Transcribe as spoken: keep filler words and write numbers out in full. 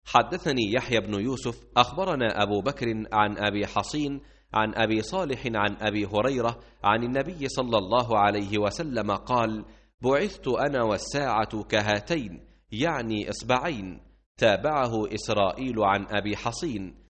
حدثني يحيى بن يوسف أخبرنا أبو بكر عن أبي حصين عن أبي صالح عن أبي هريرة عن النبي صلى الله عليه وسلم قال: بعثت أنا والساعة كهاتين، يعني إصبعين. تابعه إسرائيل عن أبي حصين.